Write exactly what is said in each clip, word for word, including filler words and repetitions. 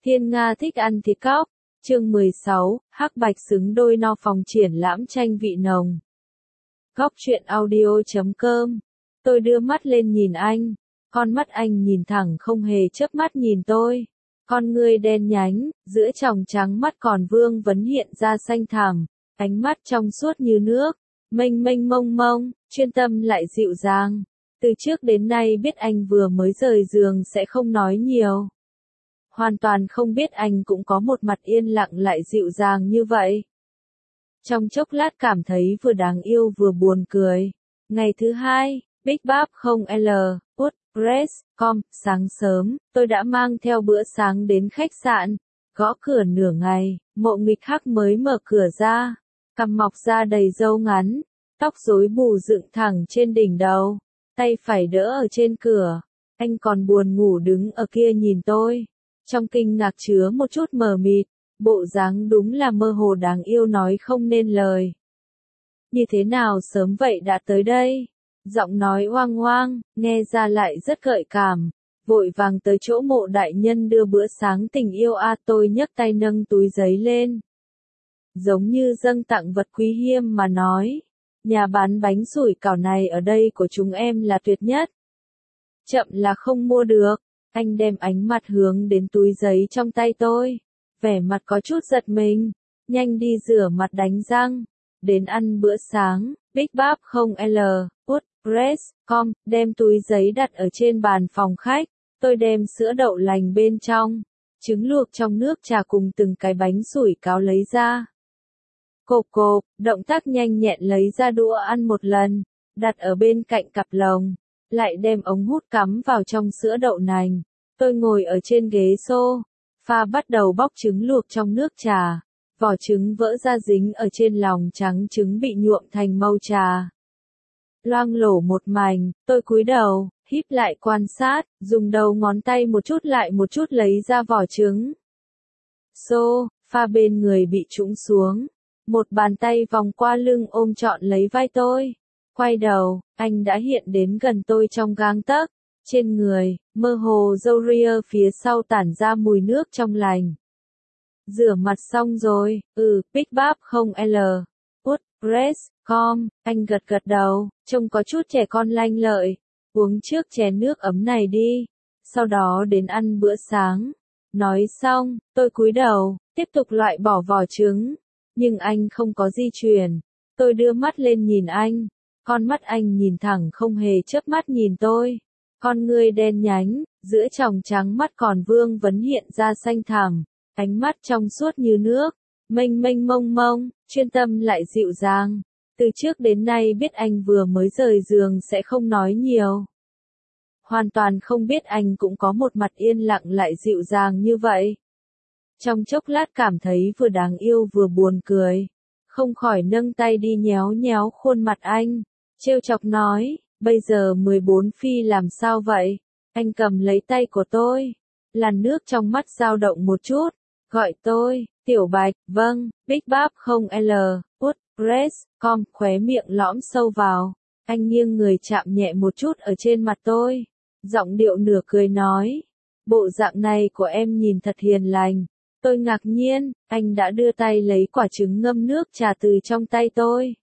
Thiên Nga thích ăn thịt cóc. Chương mười sáu, hắc bạch xứng đôi no phòng triển lãm tranh vị nồng. Góc truyện audio chấm com. Tôi đưa mắt lên nhìn anh. Con mắt anh nhìn thẳng không hề chớp mắt nhìn tôi. Con ngươi đen nhánh, giữa tròng trắng mắt còn vương vấn hiện ra xanh thẳm. Ánh mắt trong suốt như nước, mênh mênh mông mông, chuyên tâm lại dịu dàng. Từ trước đến nay biết anh vừa mới rời giường sẽ không nói nhiều. Hoàn toàn không biết anh cũng có một mặt yên lặng lại dịu dàng như vậy. Trong chốc lát cảm thấy vừa đáng yêu vừa buồn cười. Ngày thứ hai, Big Bab không L, WordPress chấm com, sáng sớm, tôi đã mang theo bữa sáng đến khách sạn. Gõ cửa nửa ngày, Mộ Nghịch Hắc mới mở cửa ra. Cằm mọc ra đầy râu ngắn, tóc rối bù dựng thẳng trên đỉnh đầu, tay phải đỡ ở trên cửa. Anh còn buồn ngủ đứng ở kia nhìn tôi. Trong kinh ngạc chứa một chút mờ mịt, bộ dáng đúng là mơ hồ đáng yêu nói không nên lời. Như thế nào sớm vậy đã tới đây? Giọng nói oang oang, nghe ra lại rất gợi cảm. Vội vàng tới chỗ Mộ đại nhân đưa bữa sáng tình yêu a. Tôi nhấc tay nâng túi giấy lên. Giống như dâng tặng vật quý hiếm mà nói. Nhà bán bánh sủi cảo này ở đây của chúng em là tuyệt nhất. Chậm là không mua được. Anh đem ánh mặt hướng đến túi giấy trong tay tôi. Vẻ mặt có chút giật mình. Nhanh đi rửa mặt đánh răng. Đến ăn bữa sáng. Big Bab không L, WordPress chấm com, đem túi giấy đặt ở trên bàn phòng khách. Tôi đem sữa đậu lành bên trong, trứng luộc trong nước trà cùng từng cái bánh sủi cảo lấy ra. Cộp cộp, động tác nhanh nhẹn lấy ra đũa ăn một lần, đặt ở bên cạnh cặp lồng. Lại đem ống hút cắm vào trong sữa đậu nành. Tôi ngồi ở trên ghế xô, pha bắt đầu bóc trứng luộc trong nước trà. Vỏ trứng vỡ ra dính ở trên lòng trắng trứng bị nhuộm thành màu trà. Loang lổ một mảnh, tôi cúi đầu, híp lại quan sát, dùng đầu ngón tay một chút lại một chút lấy ra vỏ trứng. Xô, pha bên người bị trũng xuống. Một bàn tay vòng qua lưng ôm trọn lấy vai tôi. Quay đầu, anh đã hiện đến gần tôi trong gang tấc. Trên người, mơ hồ râu ria phía sau tản ra mùi nước trong lành. Rửa mặt xong rồi, ừ, Big Bab không L, WordPress chấm com, anh gật gật đầu, trông có chút trẻ con lanh lợi. Uống trước chén nước ấm này đi, sau đó đến ăn bữa sáng. Nói xong, tôi cúi đầu, tiếp tục loại bỏ vỏ trứng. Nhưng anh không có di chuyển. Tôi đưa mắt lên nhìn anh. Con mắt anh nhìn thẳng không hề chớp mắt nhìn tôi. Con ngươi đen nhánh, giữa tròng trắng mắt còn vương vấn hiện ra xanh thẳm. Ánh mắt trong suốt như nước, mênh mênh mông mông, chuyên tâm lại dịu dàng. Từ trước đến nay biết anh vừa mới rời giường sẽ không nói nhiều. Hoàn toàn không biết anh cũng có một mặt yên lặng lại dịu dàng như vậy. Trong chốc lát cảm thấy vừa đáng yêu vừa buồn cười. Không khỏi nâng tay đi nhéo nhéo khuôn mặt anh. Trêu chọc nói, bây giờ mười bốn phi làm sao vậy? Anh cầm lấy tay của tôi. Làn nước trong mắt dao động một chút. Gọi tôi, Tiểu Bạch, vâng, Big Bab không L, WordPress chấm com, khóe miệng lõm sâu vào. Anh nghiêng người chạm nhẹ một chút ở trên mặt tôi. Giọng điệu nửa cười nói, bộ dạng này của em nhìn thật hiền lành. Tôi ngạc nhiên, anh đã đưa tay lấy quả trứng ngâm nước trà từ trong tay tôi.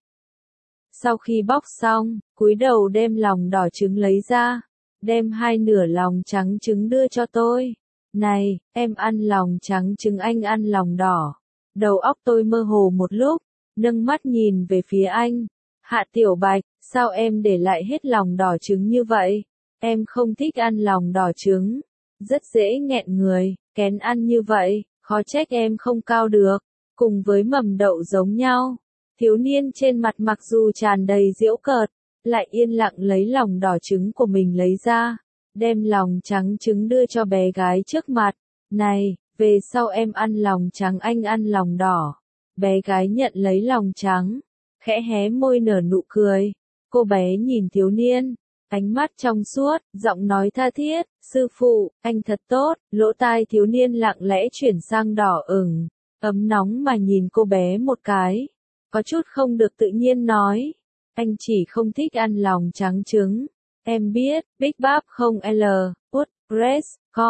Sau khi bóc xong, cúi đầu đem lòng đỏ trứng lấy ra. Đem hai nửa lòng trắng trứng đưa cho tôi. Này, em ăn lòng trắng trứng anh ăn lòng đỏ. Đầu óc tôi mơ hồ một lúc, nâng mắt nhìn về phía anh. Hạ Tiểu Bạch, sao em để lại hết lòng đỏ trứng như vậy? Em không thích ăn lòng đỏ trứng. Rất dễ nghẹn người, kén ăn như vậy, khó trách em không cao được. Cùng với mầm đậu giống nhau. Thiếu niên trên mặt mặc dù tràn đầy giễu cợt, lại yên lặng lấy lòng đỏ trứng của mình lấy ra. Đem lòng trắng trứng đưa cho bé gái trước mặt. Này, về sau em ăn lòng trắng anh ăn lòng đỏ. Bé gái nhận lấy lòng trắng. Khẽ hé môi nở nụ cười. Cô bé nhìn thiếu niên. Ánh mắt trong suốt, giọng nói tha thiết. Sư phụ, anh thật tốt. Lỗ tai thiếu niên lặng lẽ chuyển sang đỏ ửng. Ấm nóng mà nhìn cô bé một cái. Có chút không được tự nhiên nói. Anh chỉ không thích ăn lòng trắng trứng. Em biết, Big Bab không L, WordPress chấm com,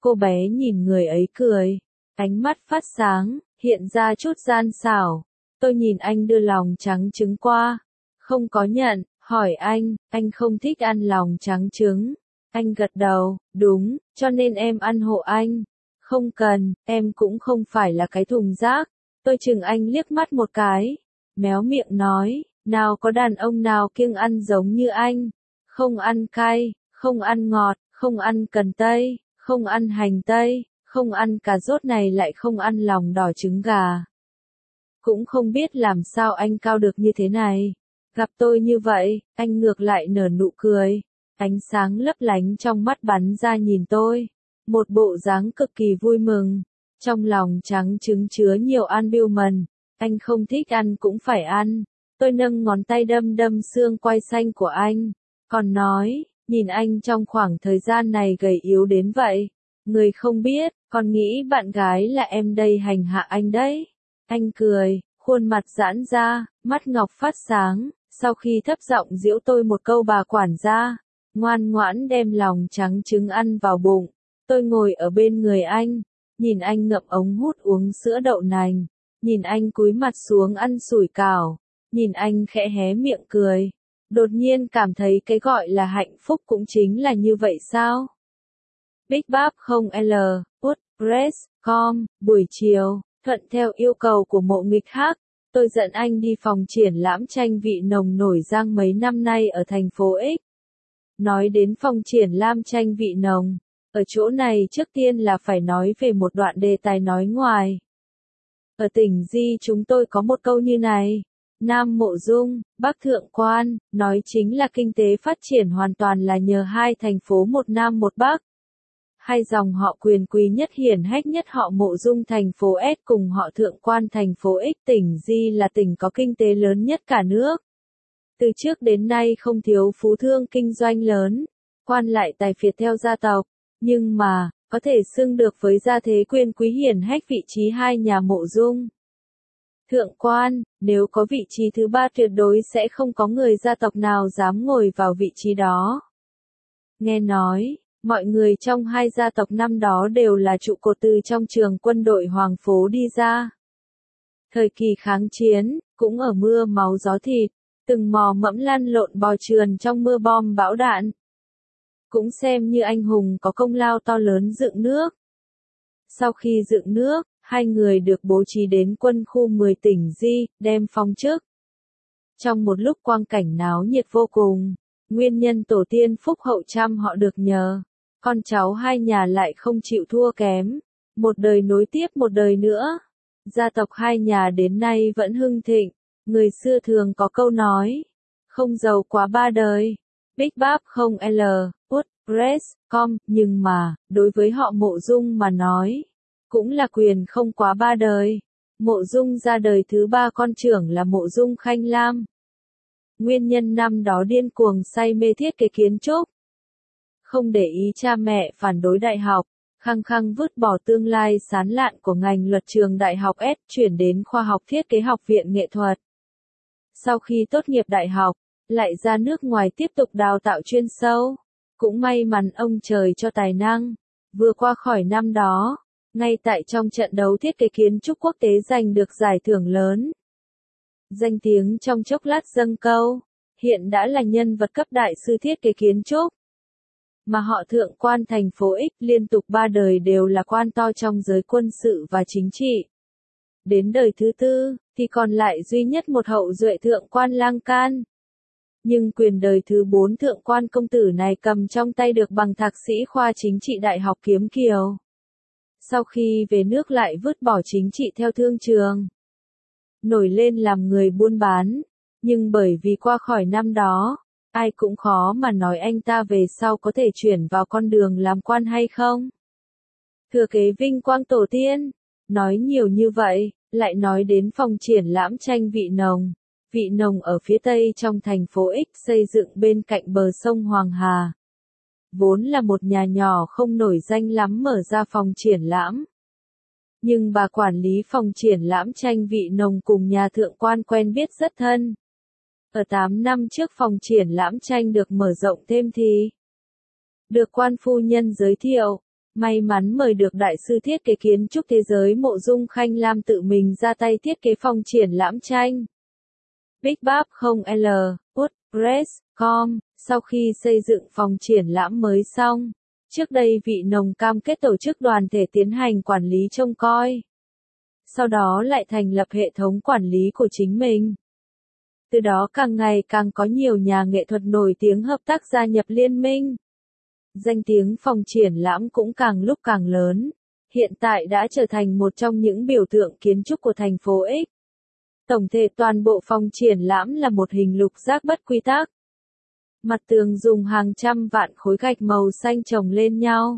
Cô bé nhìn người ấy cười, ánh mắt phát sáng, hiện ra chút gian xảo. Tôi nhìn anh đưa lòng trắng trứng qua, không có nhận, hỏi anh, anh không thích ăn lòng trắng trứng. Anh gật đầu, đúng, cho nên em ăn hộ anh. Không cần, em cũng không phải là cái thùng rác. Tôi chừng anh liếc mắt một cái, méo miệng nói, nào có đàn ông nào kiêng ăn giống như anh. Không ăn cay, không ăn ngọt, không ăn cần tây, không ăn hành tây, không ăn cà rốt này lại không ăn lòng đỏ trứng gà. Cũng không biết làm sao anh cao được như thế này. Gặp tôi như vậy, anh ngược lại nở nụ cười. Ánh sáng lấp lánh trong mắt bắn ra nhìn tôi. Một bộ dáng cực kỳ vui mừng. Trong lòng trắng trứng chứa nhiều albumin. Anh không thích ăn cũng phải ăn. Tôi nâng ngón tay đâm đâm xương quai xanh của anh. Còn nói, nhìn anh trong khoảng thời gian này gầy yếu đến vậy. Người không biết, còn nghĩ bạn gái là em đây hành hạ anh đấy. Anh cười, khuôn mặt giãn ra, mắt ngọc phát sáng. Sau khi thấp giọng giễu tôi một câu bà quản gia, ngoan ngoãn đem lòng trắng trứng ăn vào bụng. Tôi ngồi ở bên người anh, nhìn anh ngậm ống hút uống sữa đậu nành, nhìn anh cúi mặt xuống ăn sủi cảo, nhìn anh khẽ hé miệng cười. Đột nhiên cảm thấy cái gọi là hạnh phúc cũng chính là như vậy sao? Big Bab không L, WordPress chấm com, buổi chiều, thuận theo yêu cầu của Mộ Nghịch Hắc, tôi dẫn anh đi phòng triển lãm tranh vị nồng nổi danh mấy năm nay ở thành phố X. Nói đến phòng triển lãm tranh vị nồng, ở chỗ này trước tiên là phải nói về một đoạn đề tài nói ngoài. Ở tỉnh Di chúng tôi có một câu như này, Nam Mộ Dung, Bắc Thượng Quan, nói chính là kinh tế phát triển hoàn toàn là nhờ hai thành phố một Nam một Bắc. Hai dòng họ quyền quý nhất hiển hách nhất họ Mộ Dung thành phố S cùng họ Thượng Quan thành phố X. Tỉnh Di là tỉnh có kinh tế lớn nhất cả nước. Từ trước đến nay không thiếu phú thương kinh doanh lớn, quan lại tài phiệt theo gia tộc, nhưng mà, có thể xưng được với gia thế quyền quý hiển hách vị trí hai nhà Mộ Dung. Thượng Quan, nếu có vị trí thứ ba tuyệt đối sẽ không có người gia tộc nào dám ngồi vào vị trí đó. Nghe nói, mọi người trong hai gia tộc năm đó đều là trụ cột từ trong trường quân đội Hoàng Phố đi ra. Thời kỳ kháng chiến, cũng ở mưa máu gió thịt, từng mò mẫm lăn lộn bò trườn trong mưa bom bão đạn. Cũng xem như anh hùng có công lao to lớn dựng nước. Sau khi dựng nước, hai người được bố trí đến quân khu mười tỉnh Di, đem phong chức. Trong một lúc quang cảnh náo nhiệt vô cùng, nguyên nhân tổ tiên phúc hậu trăm họ được nhờ, con cháu hai nhà lại không chịu thua kém, một đời nối tiếp một đời nữa. Gia tộc hai nhà đến nay vẫn hưng thịnh, người xưa thường có câu nói, không giàu quá ba đời. Big Bab không L, WordPress chấm com, nhưng mà, đối với họ Mộ Dung mà nói, cũng là quyền không quá ba đời. Mộ Dung ra đời thứ ba con trưởng là Mộ Dung Khanh Lam. Nguyên nhân năm đó điên cuồng say mê thiết kế kiến trúc. Không để ý cha mẹ phản đối đại học, khăng khăng vứt bỏ tương lai sáng lạn của ngành luật trường đại học S, chuyển đến khoa học thiết kế học viện nghệ thuật. Sau khi tốt nghiệp đại học, lại ra nước ngoài tiếp tục đào tạo chuyên sâu. Cũng may mắn ông trời cho tài năng, vừa qua khỏi năm đó, ngay tại trong trận đấu thiết kế kiến trúc quốc tế giành được giải thưởng lớn. Danh tiếng trong chốc lát dâng câu, hiện đã là nhân vật cấp đại sư thiết kế kiến trúc. Mà họ Thượng Quan thành phố X liên tục ba đời đều là quan to trong giới quân sự và chính trị. Đến đời thứ tư, thì còn lại duy nhất một hậu duệ Thượng Quan Lang Can. Nhưng quyền đời thứ bốn Thượng Quan công tử này cầm trong tay được bằng thạc sĩ khoa chính trị Đại học Kiếm Kiều. Sau khi về nước lại vứt bỏ chính trị theo thương trường. Nổi lên làm người buôn bán, nhưng bởi vì qua khỏi năm đó, ai cũng khó mà nói anh ta về sau có thể chuyển vào con đường làm quan hay không. Thừa kế vinh quang tổ tiên, nói nhiều như vậy, lại nói đến phòng triển lãm tranh Vị Nồng. Vị Nồng ở phía tây trong thành phố X xây dựng bên cạnh bờ sông Hoàng Hà. Vốn là một nhà nhỏ không nổi danh lắm mở ra phòng triển lãm. Nhưng bà quản lý phòng triển lãm tranh Vị Nồng cùng nhà Thượng Quan quen biết rất thân. Ở tám năm trước phòng triển lãm tranh được mở rộng thêm thì được quan phu nhân giới thiệu, May mắn mời được đại sư thiết kế kiến trúc thế giới Mộ Dung Khanh Lam tự mình ra tay thiết kế phòng triển lãm tranh. Big-Bab không L, WordPress chấm com, sau khi xây dựng phòng triển lãm mới xong, trước đây Vị Nồng cam kết tổ chức đoàn thể tiến hành quản lý trông coi. Sau đó lại thành lập hệ thống quản lý của chính mình. Từ đó càng ngày càng có nhiều nhà nghệ thuật nổi tiếng hợp tác gia nhập liên minh. Danh tiếng phòng triển lãm cũng càng lúc càng lớn, hiện tại đã trở thành một trong những biểu tượng kiến trúc của thành phố X. Tổng thể toàn bộ phòng triển lãm là một hình lục giác bất quy tắc. Mặt tường dùng hàng trăm vạn khối gạch màu xanh chồng lên nhau.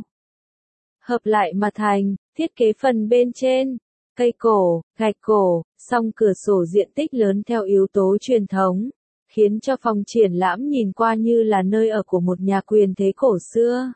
Hợp lại mà thành, thiết kế phần bên trên, cây cổ, gạch cổ, song cửa sổ diện tích lớn theo yếu tố truyền thống, khiến cho phòng triển lãm nhìn qua như là nơi ở của một nhà quyền thế cổ xưa.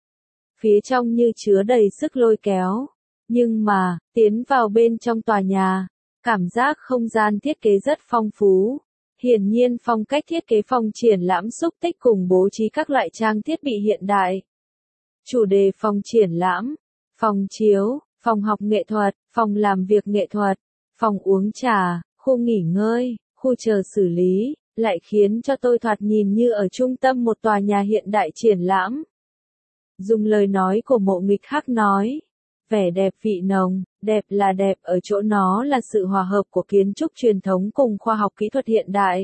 Phía trong như chứa đầy sức lôi kéo, nhưng mà, tiến vào bên trong tòa nhà, cảm giác không gian thiết kế rất phong phú. Hiển nhiên phong cách thiết kế phòng triển lãm xúc tích cùng bố trí các loại trang thiết bị hiện đại. Chủ đề phòng triển lãm, phòng chiếu, phòng học nghệ thuật, phòng làm việc nghệ thuật, phòng uống trà, khu nghỉ ngơi, khu chờ xử lý, lại khiến cho tôi thoạt nhìn như ở trung tâm một tòa nhà hiện đại triển lãm. Dùng lời nói của Mộ Nghịch Hắc nói, vẻ đẹp Vị Nồng, đẹp là đẹp ở chỗ nó là sự hòa hợp của kiến trúc truyền thống cùng khoa học kỹ thuật hiện đại.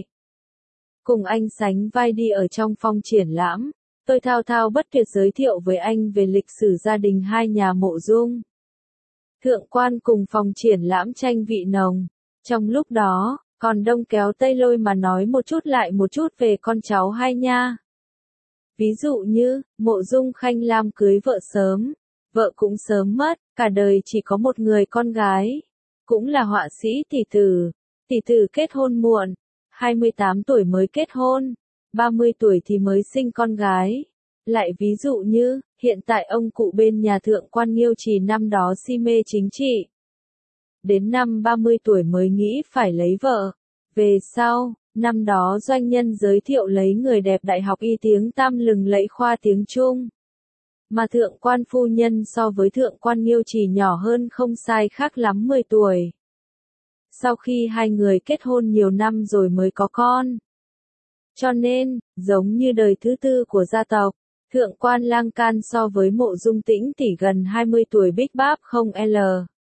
Cùng anh sánh vai đi ở trong phòng triển lãm, tôi thao thao bất tuyệt giới thiệu với anh về lịch sử gia đình hai nhà Mộ Dung. Thượng quan cùng phòng triển lãm tranh Vị Nồng. Trong lúc đó, còn đông kéo tây lôi mà nói một chút lại một chút về con cháu hai nha. Ví dụ như, Mộ Dung Khanh Lam cưới vợ sớm, vợ cũng sớm mất, cả đời chỉ có một người con gái. Cũng là họa sĩ tỷ tử. Tỷ tử kết hôn muộn, hai mươi tám tuổi mới kết hôn, ba mươi tuổi thì mới sinh con gái. Lại ví dụ như, hiện tại ông cụ bên nhà thượng quan Nghiêu Trì năm đó si mê chính trị. Đến năm ba mươi tuổi mới nghĩ phải lấy vợ. Về sau, năm đó doanh nhân giới thiệu lấy người đẹp đại học y tiếng tăm lừng lẫy khoa tiếng Trung. Mà thượng quan phu nhân so với thượng quan Nghiêu Trì nhỏ hơn không sai khác lắm mười tuổi. Sau khi hai người kết hôn nhiều năm rồi mới có con. Cho nên, giống như đời thứ tư của gia tộc, thượng quan Lang Can so với Mộ Dung Tĩnh tỷ gần hai mươi tuổi Big-Bab không L.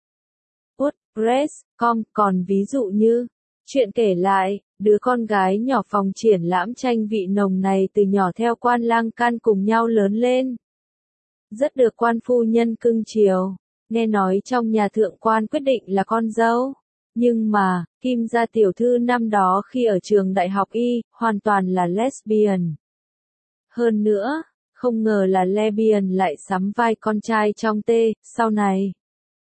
WordPress chấm com, còn ví dụ như, chuyện kể lại, đứa con gái nhỏ phòng triển lãm tranh Vị Nồng này từ nhỏ theo quan Lang Can cùng nhau lớn lên. Rất được quan phu nhân cưng chiều, nghe nói trong nhà thượng quan quyết định là con dâu. Nhưng mà, Kim gia tiểu thư năm đó khi ở trường đại học Y, hoàn toàn là lesbian. Hơn nữa, không ngờ là lesbian lại sắm vai con trai trong T, sau này.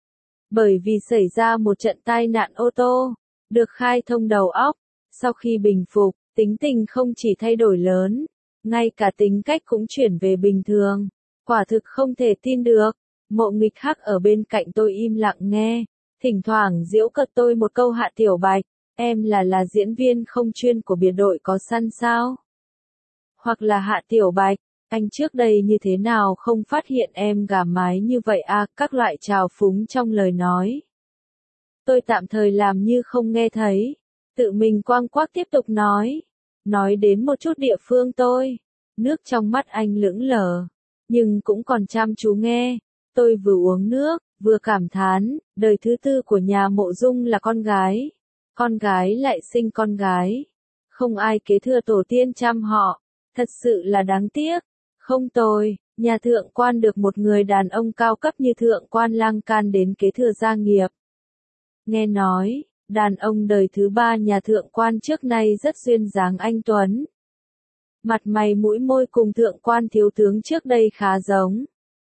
Bởi vì xảy ra một trận tai nạn ô tô, được khai thông đầu óc, sau khi bình phục, tính tình không chỉ thay đổi lớn, ngay cả tính cách cũng chuyển về bình thường. Quả thực không thể tin được. Mộ Nghịch Hắc ở bên cạnh tôi im lặng nghe, thỉnh thoảng giễu cợt tôi một câu Hạ Tiểu Bạch, em là là diễn viên không chuyên của biệt đội có săn sao? Hoặc là Hạ Tiểu Bạch, anh trước đây như thế nào không phát hiện em gà mái như vậy à, các loại trào phúng trong lời nói. Tôi tạm thời làm như không nghe thấy, tự mình quang quác tiếp tục nói, nói đến một chút địa phương tôi, nước trong mắt anh lững lờ, nhưng cũng còn chăm chú nghe, tôi vừa uống nước, vừa cảm thán, đời thứ tư của nhà Mộ Dung là con gái, con gái lại sinh con gái, không ai kế thừa tổ tiên chăm họ, thật sự là đáng tiếc, không tồi, nhà thượng quan được một người đàn ông cao cấp như thượng quan Lang Can đến kế thừa gia nghiệp. Nghe nói, đàn ông đời thứ ba nhà thượng quan trước nay rất duyên dáng anh tuấn. Mặt mày mũi môi cùng thượng quan thiếu tướng trước đây khá giống.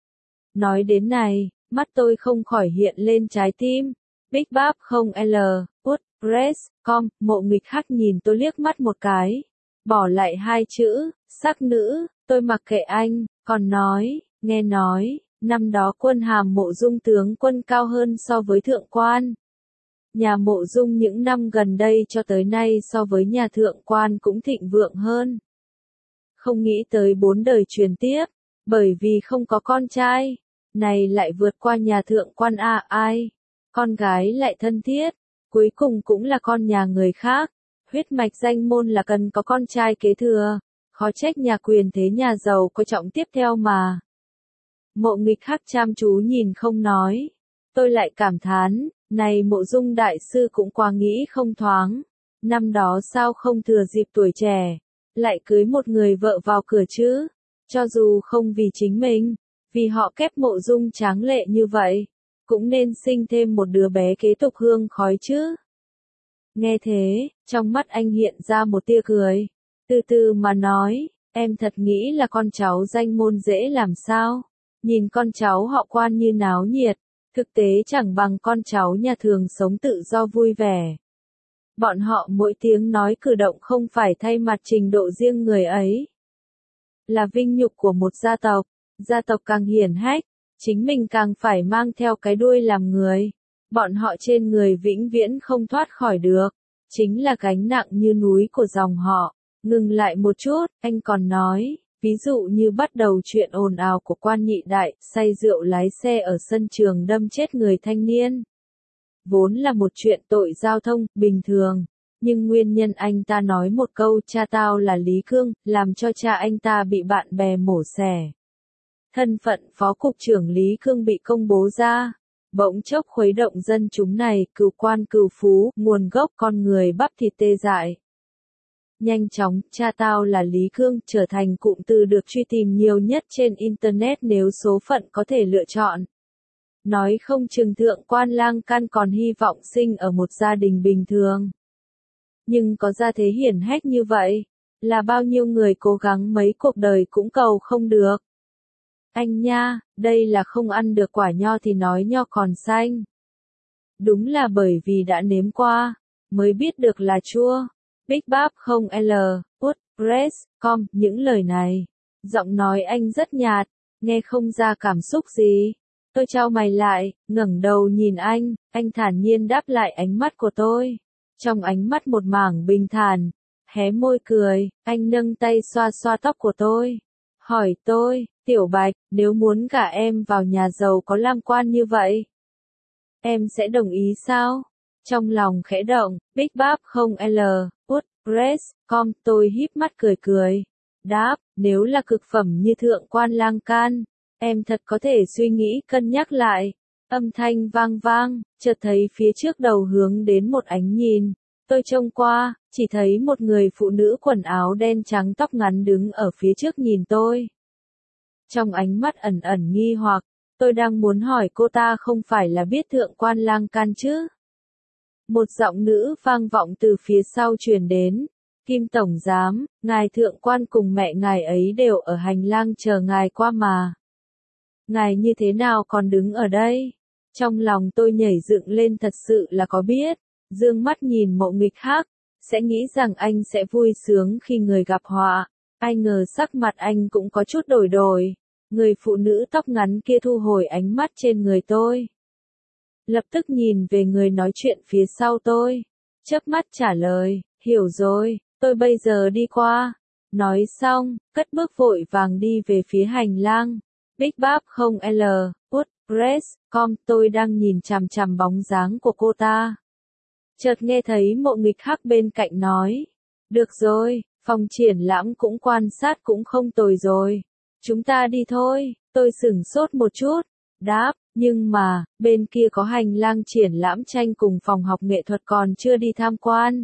Nói đến này, mắt tôi không khỏi hiện lên trái tim. Big-Bab không L, WordPress chấm com, Mộ Nghịch Hắc nhìn tôi liếc mắt một cái. Bỏ lại hai chữ, sắc nữ, tôi mặc kệ anh, còn nói, nghe nói, năm đó quân hàm Mộ Dung tướng quân cao hơn so với thượng quan. Nhà Mộ Dung những năm gần đây cho tới nay so với nhà thượng quan cũng thịnh vượng hơn. Không nghĩ tới bốn đời truyền tiếp, bởi vì không có con trai, Này lại vượt qua nhà thượng quan a ai, con gái lại thân thiết, cuối cùng cũng là con nhà người khác, huyết mạch danh môn là cần có con trai kế thừa, khó trách nhà quyền thế nhà giàu có trọng tiếp theo mà. Mộ Nghịch Hắc chăm chú nhìn không nói, tôi lại cảm thán, này Mộ Dung đại sư cũng quá nghĩ không thoáng, năm đó sao không thừa dịp tuổi trẻ, lại cưới một người vợ vào cửa chứ, cho dù không vì chính mình, vì họ kép Mộ Dung tráng lệ như vậy, cũng nên sinh thêm một đứa bé kế tục hương khói chứ. Nghe thế, trong mắt anh hiện ra một tia cười, từ từ mà nói, em thật nghĩ là con cháu danh môn dễ làm sao, nhìn con cháu họ Quan như náo nhiệt, thực tế chẳng bằng con cháu nhà thường sống tự do vui vẻ. Bọn họ mỗi tiếng nói cử động không phải thay mặt trình độ riêng người ấy, là vinh nhục của một gia tộc, gia tộc càng hiển hách, chính mình càng phải mang theo cái đuôi làm người, bọn họ trên người vĩnh viễn không thoát khỏi được, chính là gánh nặng như núi của dòng họ. Ngừng lại một chút, anh còn nói, ví dụ như bắt đầu chuyện ồn ào của Quan nhị đại, say rượu lái xe ở sân trường đâm chết người thanh niên. Vốn là một chuyện tội giao thông, bình thường, nhưng nguyên nhân anh ta nói một câu cha tao là Lý Cương, làm cho cha anh ta bị bạn bè mổ xẻ. Thân phận phó cục trưởng Lý Cương bị công bố ra, bỗng chốc khuấy động dân chúng này, cừu quan cừu phú, nguồn gốc con người bắp thịt tê dại. Nhanh chóng, cha tao là Lý Cương trở thành cụm từ được truy tìm nhiều nhất trên Internet nếu số phận có thể lựa chọn. Nói không chừng thượng quan Lang Can còn hy vọng sinh ở một gia đình bình thường. Nhưng có gia thế hiển hách như vậy, là bao nhiêu người cố gắng mấy cuộc đời cũng cầu không được. Anh nha, đây là không ăn được quả nho thì nói nho còn xanh. Đúng là bởi vì đã nếm qua, mới biết được là chua. Big Bab không L, WordPress, com, những lời này. Giọng nói anh rất nhạt, nghe không ra cảm xúc gì. Tôi chau mày lại, ngẩng đầu nhìn anh, anh thản nhiên đáp lại ánh mắt của tôi. Trong ánh mắt một mảng bình thản, hé môi cười, anh nâng tay xoa xoa tóc của tôi. Hỏi tôi, Tiểu Bạch, nếu muốn gả em vào nhà giàu có lam quan như vậy, em sẽ đồng ý sao? Trong lòng khẽ động, Big Bab không L, WordPress, com, tôi híp mắt cười cười. Đáp, nếu là cực phẩm như thượng quan Lang Can, em thật có thể suy nghĩ cân nhắc lại. Âm thanh vang vang, chợt thấy phía trước đầu hướng đến một ánh nhìn. Tôi trông qua, chỉ thấy một người phụ nữ quần áo đen trắng tóc ngắn đứng ở phía trước nhìn tôi. Trong ánh mắt ẩn ẩn nghi hoặc, tôi đang muốn hỏi cô ta không phải là biết thượng quan Lang Can chứ? Một giọng nữ vang vọng từ phía sau truyền đến. Kim Tổng Giám, ngài thượng quan cùng mẹ ngài ấy đều ở hành lang chờ ngài qua mà. Ngài như thế nào còn đứng ở đây? Trong lòng tôi nhảy dựng lên thật sự là có biết. Dương mắt nhìn Mộ Nghịch Hắc, sẽ nghĩ rằng anh sẽ vui sướng khi người gặp họa. Ai ngờ sắc mặt anh cũng có chút đổi đổi. Người phụ nữ tóc ngắn kia thu hồi ánh mắt trên người tôi. Lập tức nhìn về người nói chuyện phía sau tôi. Chớp mắt trả lời, hiểu rồi, tôi bây giờ đi qua. Nói xong, cất bước vội vàng đi về phía hành lang. Big Bab không L, WordPress, com, tôi đang nhìn chằm chằm bóng dáng của cô ta. Chợt nghe thấy Mộ Nghịch Hắc bên cạnh nói. Được rồi, phòng triển lãm cũng quan sát cũng không tồi rồi. Chúng ta đi thôi, tôi sửng sốt một chút. Đáp, nhưng mà, bên kia có hành lang triển lãm tranh cùng phòng học nghệ thuật còn chưa đi tham quan.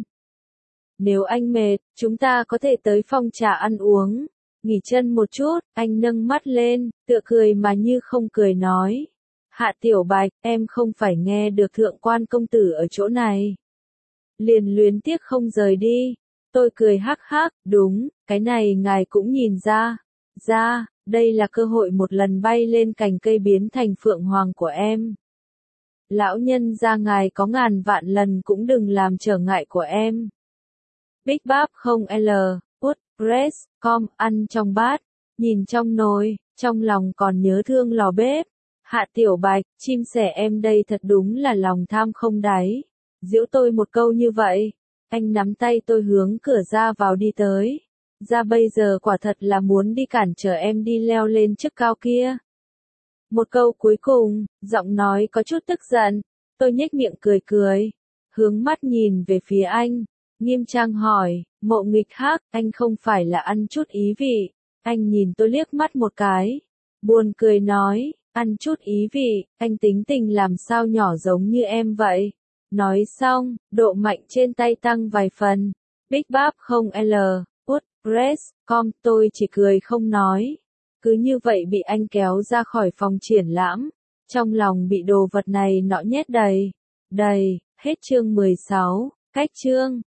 Nếu anh mệt, chúng ta có thể tới phòng trà ăn uống. Nghỉ chân một chút, anh nâng mắt lên, tựa cười mà như không cười nói. Hạ Tiểu Bạch, em không phải nghe được thượng quan công tử ở chỗ này. Liền luyến tiếc không rời đi. Tôi cười hắc hắc, đúng, cái này ngài cũng nhìn ra. Ra, đây là cơ hội một lần bay lên cành cây biến thành phượng hoàng của em. Lão nhân gia ngài có ngàn vạn lần cũng đừng làm trở ngại của em. Big Bab không L, WordPress, com, ăn trong bát, nhìn trong nồi, trong lòng còn nhớ thương lò bếp. Hạ Tiểu Bạch, chim sẻ em đây thật đúng là lòng tham không đáy. Giễu tôi một câu như vậy, anh nắm tay tôi hướng cửa ra vào đi tới. Ra bây giờ quả thật là muốn đi cản trở em đi leo lên chức cao kia. Một câu cuối cùng, giọng nói có chút tức giận. Tôi nhếch miệng cười cười, hướng mắt nhìn về phía anh, nghiêm trang hỏi, Mộ Nghịch Hắc, anh không phải là ăn chút ý vị. Anh nhìn tôi liếc mắt một cái, buồn cười nói, ăn chút ý vị, anh tính tình làm sao nhỏ giống như em vậy. Nói xong, độ mạnh trên tay tăng vài phần. Big Bab không L, WordPress, com, tôi chỉ cười không nói. Cứ như vậy bị anh kéo ra khỏi phòng triển lãm, trong lòng bị đồ vật này nọ nhét đầy, đầy, hết chương mười sáu, cách chương.